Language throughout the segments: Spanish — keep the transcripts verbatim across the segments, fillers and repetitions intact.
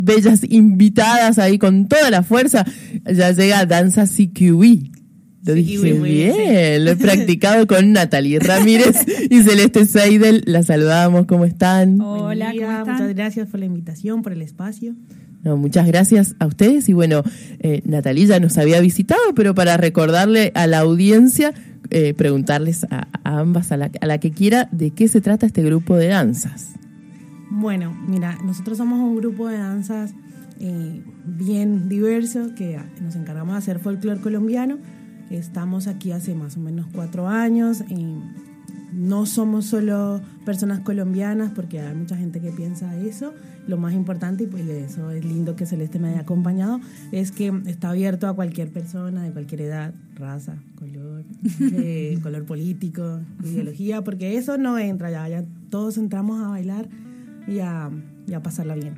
bellas invitadas ahí con toda la fuerza. Ya llega Danza C Q E. Lo dije sí, bien, bien. Lo he practicado con Natalie Ramírez y Celeste Seidel. La saludamos, ¿cómo están? Hola, ¿cómo están? Muchas gracias por la invitación, por el espacio. No, muchas gracias a ustedes y bueno, eh, Natalie ya nos había visitado, pero para recordarle a la audiencia, eh, preguntarles a, a ambas, a la, a la que quiera, de qué se trata este grupo de danzas. Bueno, mira, nosotros somos un grupo de danzas eh, bien diverso que nos encargamos de hacer folclore colombiano. Estamos aquí hace más o menos cuatro años. Eh, no somos solo personas colombianas, porque hay mucha gente que piensa eso. Lo más importante, y pues eso es lindo que Celeste me haya acompañado, es que está abierto a cualquier persona de cualquier edad, raza, color, eh, color político, ideología, porque eso no entra ya, ya todos entramos a bailar y a, y a pasarla bien.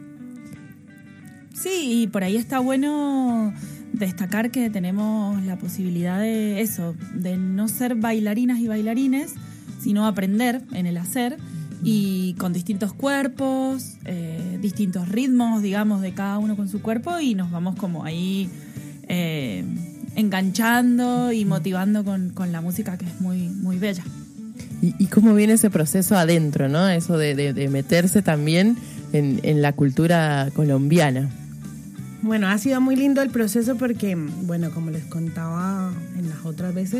Sí, y por ahí está bueno destacar que tenemos la posibilidad de eso, de no ser bailarinas y bailarines, sino aprender en el hacer y con distintos cuerpos, eh, distintos ritmos, digamos, de cada uno con su cuerpo, y nos vamos como ahí eh, enganchando y motivando con, con la música, que es muy, muy bella. ¿Y, y cómo viene ese proceso adentro, ¿no? Eso de, de, de meterse también en, en la cultura colombiana. Bueno, ha sido muy lindo el proceso porque, bueno, como les contaba en las otras veces,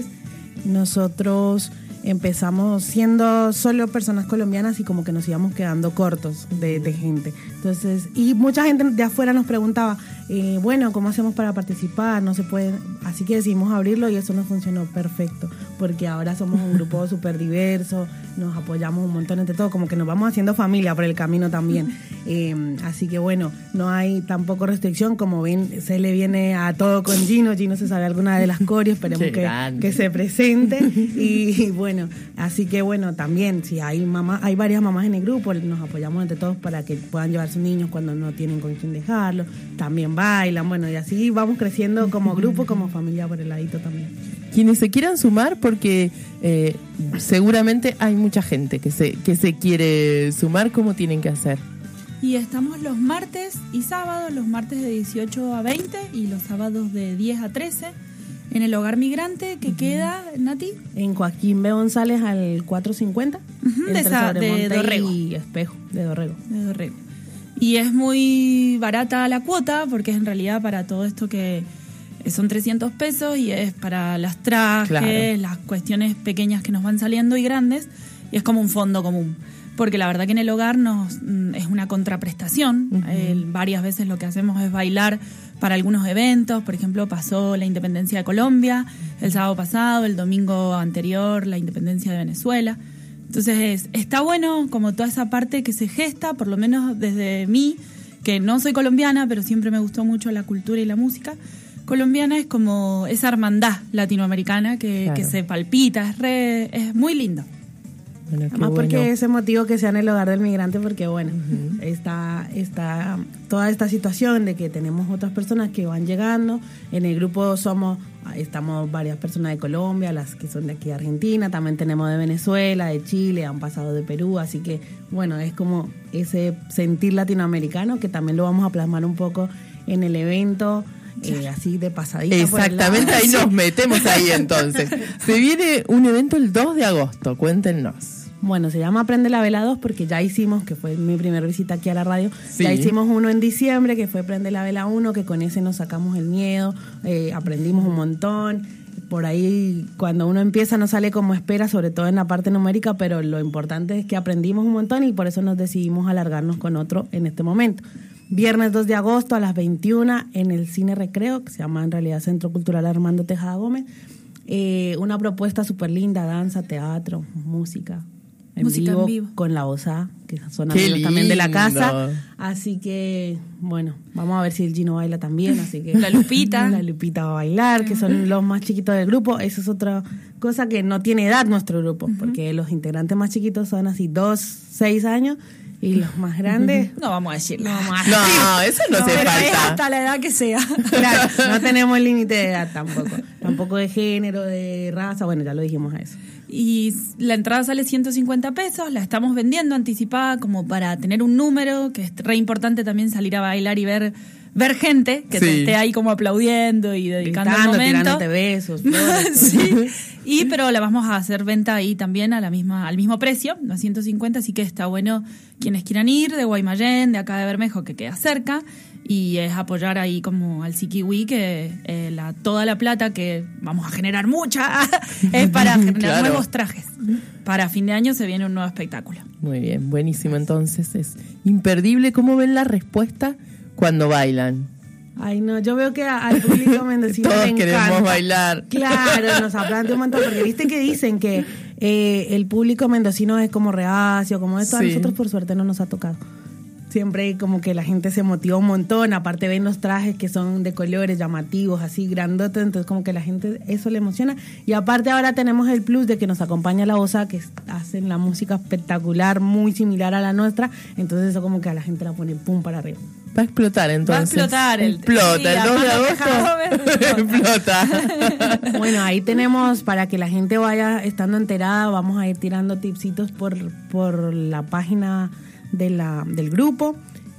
nosotros empezamos siendo solo personas colombianas y como que nos íbamos quedando cortos de, de gente. Entonces, y mucha gente de afuera nos preguntaba, eh, bueno, ¿cómo hacemos para participar? No se puede. Así que decidimos abrirlo y eso nos funcionó perfecto, porque ahora somos un grupo súper diverso, nos apoyamos un montón entre todos, como que nos vamos haciendo familia por el camino también. Eh, así que bueno, no hay tampoco restricción, como ven, se le viene a todo con Gino, Gino se sabe alguna de las coreos, esperemos que, que se presente, y, y bueno, así que bueno, también si hay mamá, hay varias mamás en el grupo, nos apoyamos entre todos para que puedan llevar sus niños cuando no tienen con quién dejarlo, también bailan, bueno, y así vamos creciendo como grupo, como familia por el ladito también. Quienes se quieran sumar, porque eh, seguramente hay mucha gente que se, que se quiere sumar, ¿cómo tienen que hacer? Y estamos los martes y sábados, los martes de dieciocho a veinte y los sábados de diez a trece en el Hogar Migrante, que uh-huh. queda, Nati, en Joaquín B. González al cuatrocientos cincuenta, uh-huh, de, esa, de Dorrego y Espejo, de Dorrego. De Dorrego. Y es muy barata la cuota, porque es en realidad para todo esto que son trescientos pesos y es para las trajes, claro, las cuestiones pequeñas que nos van saliendo y grandes, y es como un fondo común. Porque la verdad que en el hogar nos es una contraprestación. Uh-huh. Eh, varias veces lo que hacemos es bailar para algunos eventos. Por ejemplo, pasó la independencia de Colombia el sábado pasado, el domingo anterior la independencia de Venezuela. Entonces es, está bueno como toda esa parte que se gesta, por lo menos desde mí, que no soy colombiana, pero siempre me gustó mucho la cultura y la música colombiana. Es como esa hermandad latinoamericana que, claro, que se palpita, es, re, es muy lindo. Bueno, además bueno, porque ese motivo que sea en el Hogar del Migrante, porque bueno, uh-huh, está, está toda esta situación de que tenemos otras personas que van llegando. En el grupo somos, estamos varias personas de Colombia, las que son de aquí de Argentina, también tenemos de Venezuela, de Chile, han pasado de Perú, así que bueno, es como ese sentir latinoamericano que también lo vamos a plasmar un poco en el evento. Eh, así de pasadita. Exactamente, ahí nos metemos ahí entonces. Se viene un evento el dos de agosto, cuéntenos. Bueno, se llama Prende la Vela dos porque ya hicimos, que fue mi primera visita aquí a la radio, sí, ya hicimos uno en diciembre que fue Prende la Vela uno, que con ese nos sacamos el miedo, eh, aprendimos un montón. Por ahí cuando uno empieza no sale como espera, sobre todo en la parte numérica, pero lo importante es que aprendimos un montón y por eso nos decidimos alargarnos con otro en este momento. Viernes dos de agosto a las veintiuna en el Cine Recreo, que se llama en realidad Centro Cultural Armando Tejada Gómez. Eh, una propuesta súper linda, danza, teatro, música. En, música vivo, en vivo, con la Osa, que son Qué amigos lindo. También de la casa. Así que, bueno, vamos a ver si el Gino baila también. Así que la Lupita. La Lupita va a bailar, que son los más chiquitos del grupo. Eso es otra cosa que no tiene edad nuestro grupo, uh-huh, porque los integrantes más chiquitos son así dos, seis años. Y los más grandes... No vamos a decirlo. No, vamos a no eso no, no se pero falta. Es hasta la edad que sea. Claro, no tenemos límite de edad tampoco. Tampoco de género, de raza. Bueno, ya lo dijimos a eso. Y la entrada sale ciento cincuenta pesos, la estamos vendiendo anticipada como para tener un número, que es re importante también salir a bailar y ver ver gente que sí. te esté ahí como aplaudiendo y dedicando Gritando, el momento. Tirándote besos, flores, sí. Y pero la vamos a hacer venta ahí también a la misma al mismo precio, a ciento cincuenta, así que está bueno quienes quieran ir de Guaymallén, de acá de Bermejo, que queda cerca. Y es apoyar ahí como al Sikiwi, que eh, la, toda la plata que vamos a generar mucha es para generar claro. nuevos trajes. Para fin de año se viene un nuevo espectáculo. Muy bien, buenísimo. Entonces es imperdible. ¿Cómo ven la respuesta cuando bailan? Ay, no, yo veo que al público mendocino todos le encanta. queremos bailar. Claro, nos aplaude un montón, porque viste que dicen que eh, el público mendocino es como reacio, como esto. Sí. A nosotros por suerte no nos ha tocado. Siempre como que la gente se motiva un montón, aparte ven los trajes que son de colores llamativos, así grandotes, entonces como que la gente eso le emociona. Y aparte ahora tenemos el plus de que nos acompaña la Osa, que hacen la música espectacular, muy similar a la nuestra, entonces eso como que a la gente la pone pum para arriba. Va a explotar entonces. Va a explotar. El, explota, sí, el dos de agosto explota. Bueno, ahí tenemos, para que la gente vaya estando enterada, vamos a ir tirando tipsitos por, por la página de la del grupo,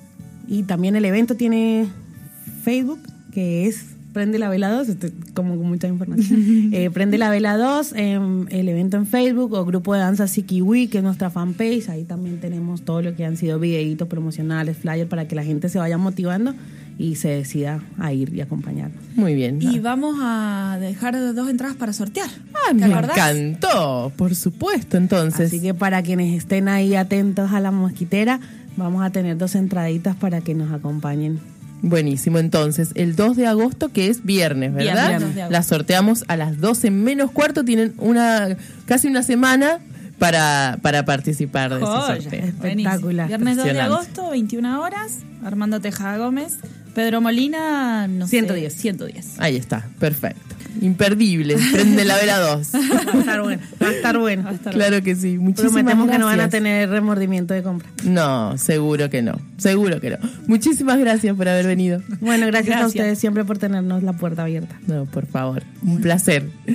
y también el evento tiene Facebook, que es Prende la Vela dos, estoy como con mucha información. eh, Prende la Vela dos, eh, el evento en Facebook, o Grupo de Danza Sikiwi, que es nuestra fanpage. Ahí también tenemos todo lo que han sido videitos promocionales, flyers, para que la gente se vaya motivando y se decida a ir y acompañarnos. Muy bien. Y vamos a dejar dos entradas para sortear. Ah, me encantó, por supuesto, entonces. Así que para quienes estén ahí atentos a la mosquitera, vamos a tener dos entraditas para que nos acompañen. Buenísimo, entonces, el dos de agosto, que es viernes, ¿verdad? Viernes. La sorteamos a las doce menos cuarto, tienen una casi una semana para, para participar de Joya, ese sorteo. Espectacular. Viernes dos de agosto, veintiuna horas, Armando Tejada Gómez, Pedro Molina, no ciento diez. sé, ciento diez. Ahí está, perfecto. Imperdible, Prende la Vela dos. Va a estar bueno, va a estar bueno. Va a estar claro bueno. que sí, muchísimas Prometemos gracias. que no van a tener remordimiento de compra. No, seguro que no, seguro que no. Muchísimas gracias por haber venido. Bueno, gracias, gracias. a ustedes siempre por tenernos la puerta abierta. No, por favor, un placer.